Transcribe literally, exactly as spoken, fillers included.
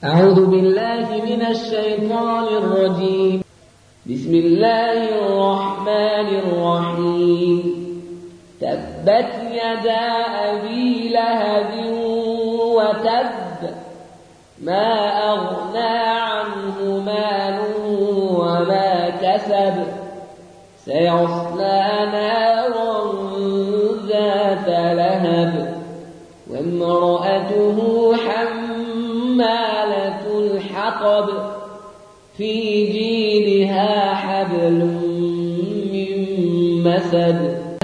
أعوذ بالله من الشيطان الرجيم. بسم الله الرحمن الرحيم. تبت يدا أبي لهب وتب، ما أغنى عنه ماله وما كسب، سيصلى نارا ذات لهب وامرأته حمالة الحطب، في جيدها حبل من مسد.